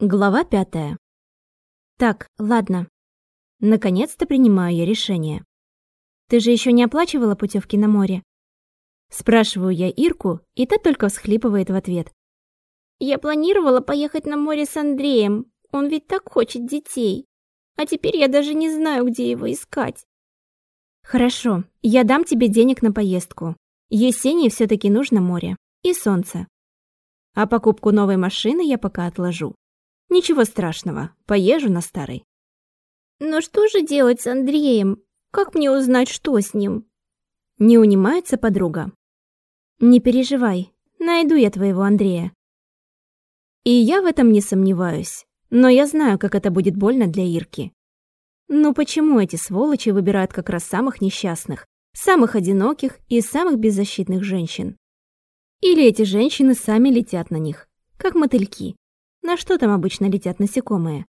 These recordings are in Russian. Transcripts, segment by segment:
Глава 5. Так, ладно. Наконец-то принимаю я решение. Ты же еще не оплачивала путевки на море? Спрашиваю я Ирку, и та только всхлипывает в ответ. Я планировала поехать на море с Андреем. Он ведь так хочет детей. А теперь я даже не знаю, где его искать. Хорошо, я дам тебе денег на поездку. Есении все-таки нужно море. И солнце. А покупку новой машины я пока отложу. Ничего страшного, поезжу на старой. Но что же делать с Андреем? Как мне узнать, что с ним? Не унимается подруга. Не переживай, найду я твоего Андрея. И я в этом не сомневаюсь, но я знаю, как это будет больно для Ирки. Ну почему эти сволочи выбирают как раз самых несчастных, самых одиноких и самых беззащитных женщин? Или эти женщины сами летят на них, как мотыльки? На что там обычно летят насекомые?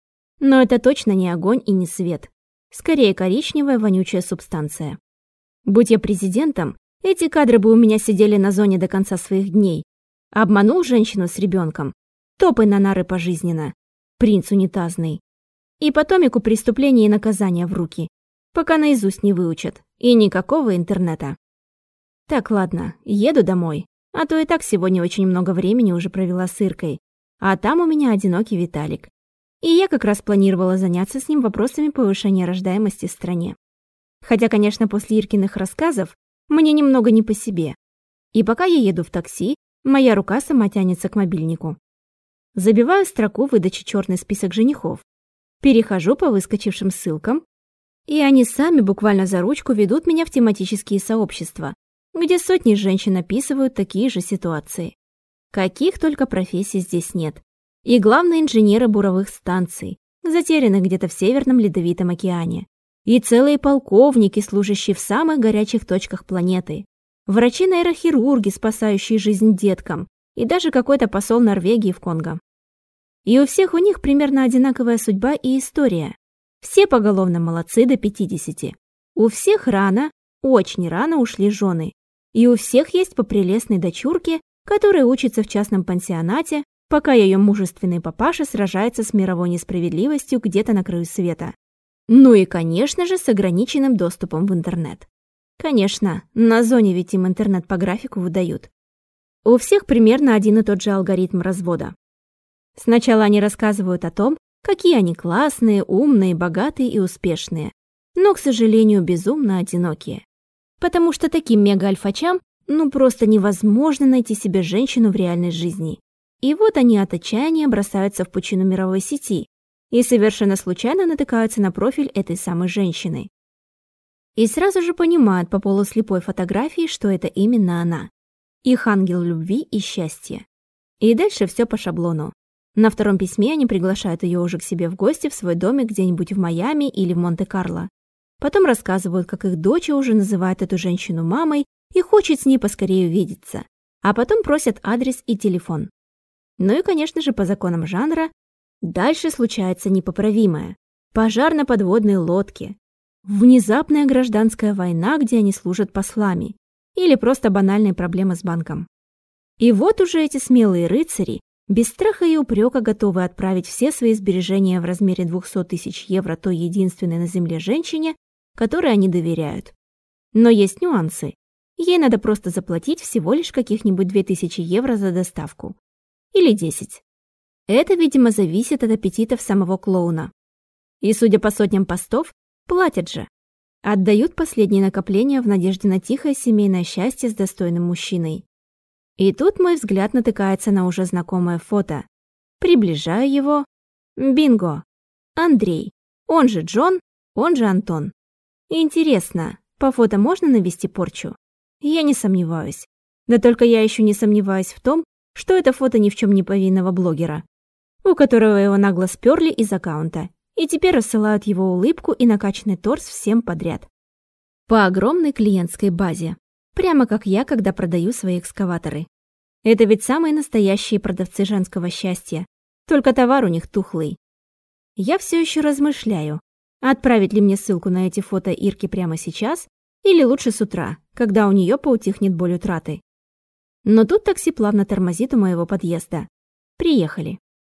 Но это точно не огонь и не свет. Скорее коричневая вонючая субстанция. Будь я президентом, эти кадры бы у меня сидели на зоне до конца своих дней. Обманул женщину с ребенком, топай на нары пожизненно. Принц унитазный. И потомику преступления и наказания в руки, пока наизусть не выучат. И никакого интернета. Так, ладно, еду домой. А то и так сегодня очень много времени уже провела с Иркой. А там у меня одинокий Виталик. И я как раз планировала заняться с ним вопросами повышения рождаемости в стране. Хотя, конечно, после Иркиных рассказов мне немного не по себе. И пока я еду в такси, моя рука сама тянется к мобильнику. Забиваю строку выдачи черный список женихов. Перехожу по выскочившим ссылкам. И они сами буквально за ручку ведут меня в тематические сообщества, где сотни женщин описывают такие же ситуации. Каких только профессий здесь нет. И главные инженеры буровых станций, затерянных где-то в Северном Ледовитом океане. И целые полковники, служащие в самых горячих точках планеты. Врачи-нейрохирурги, спасающие жизнь деткам. И даже какой-то посол Норвегии в Конго. И у всех у них примерно одинаковая судьба и история. Все поголовно молодцы до 50. У всех рано, очень рано ушли жены. И у всех есть по прелестной дочурке, которая учится в частном пансионате, пока ее мужественный папаша сражается с мировой несправедливостью где-то на краю света. Ну и, конечно же, с ограниченным доступом в интернет. Конечно, на зоне ведь им интернет по графику выдают. У всех примерно один и тот же алгоритм развода. Сначала они рассказывают о том, какие они классные, умные, богатые и успешные, но, к сожалению, безумно одинокие. Потому что таким мега-альфачам просто невозможно найти себе женщину в реальной жизни. И вот они от отчаяния бросаются в пучину мировой сети и совершенно случайно натыкаются на профиль этой самой женщины. И сразу же понимают по полуслепой фотографии, что это именно она. Их ангел любви и счастья. И дальше все по шаблону. На втором письме они приглашают ее уже к себе в гости в свой домик где-нибудь в Майами или в Монте-Карло. Потом рассказывают, как их дочь уже называет эту женщину мамой и хочет с ней поскорее увидеться. А потом просят адрес и телефон. Ну и, конечно же, по законам жанра, дальше случается непоправимое. Пожар на подводной лодке. Внезапная гражданская война, где они служат послами. Или просто банальные проблемы с банком. И вот уже эти смелые рыцари без страха и упрека готовы отправить все свои сбережения в размере 200 тысяч евро той единственной на земле женщине, которой они доверяют. Но есть нюансы. Ей надо просто заплатить всего лишь каких-нибудь 2000 евро за доставку. Или 10. Это, видимо, зависит от аппетитов самого клоуна. И, судя по сотням постов, платят же. Отдают последние накопления в надежде на тихое семейное счастье с достойным мужчиной. И тут мой взгляд натыкается на уже знакомое фото. Приближаю его. Бинго! Андрей. Он же Джон, он же Антон. Интересно, по фото можно навести порчу? Я не сомневаюсь. Да только я еще не сомневаюсь в том, что это фото ни в чем не повинного блогера, у которого его нагло сперли из аккаунта, и теперь рассылают его улыбку и накачанный торс всем подряд. По огромной клиентской базе. Прямо как я, когда продаю свои экскаваторы. Это ведь самые настоящие продавцы женского счастья, только товар у них тухлый. Я все еще размышляю, отправить ли мне ссылку на эти фото Ирке прямо сейчас, или лучше с утра, когда у нее поутихнет боль утраты. Но тут такси плавно тормозит у моего подъезда. Приехали.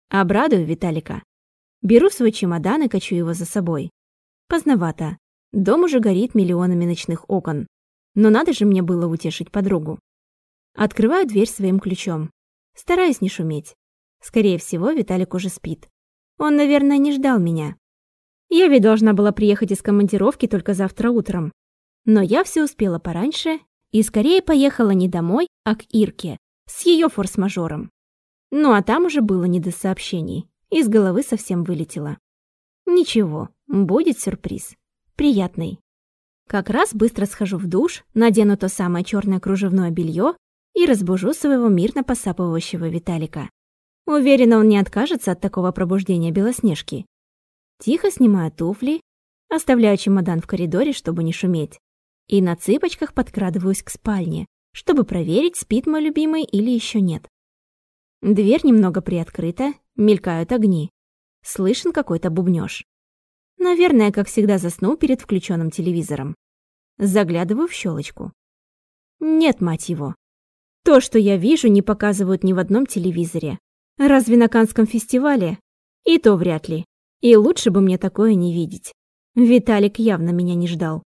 Обрадую Виталика. Беру свой чемодан и качу его за собой. Поздновато. Дом уже горит миллионами ночных окон. Но надо же мне было утешить подругу. Открываю дверь своим ключом. Стараюсь не шуметь. Скорее всего, Виталик уже спит. Он, наверное, не ждал меня. Я ведь должна была приехать из командировки только завтра утром. Но я все успела пораньше и скорее поехала не домой, а к Ирке с ее форс-мажором. Ну а там уже было не до сообщений. Из головы совсем вылетело. Ничего, будет сюрприз. Приятный. Как раз быстро схожу в душ, надену то самое черное кружевное белье и разбужу своего мирно посапывающего Виталика. Уверена, он не откажется от такого пробуждения Белоснежки. Тихо снимаю туфли, оставляю чемодан в коридоре, чтобы не шуметь, и на цыпочках подкрадываюсь к спальне, чтобы проверить, спит мой любимый или еще нет. Дверь немного приоткрыта, мелькают огни. Слышен какой-то бубнёж. Наверное, как всегда, заснул перед включенным телевизором. Заглядываю в щелочку. Нет, мать его. То, что я вижу, не показывают ни в одном телевизоре. Разве на Каннском фестивале? И то вряд ли. И лучше бы мне такое не видеть. Виталик явно меня не ждал.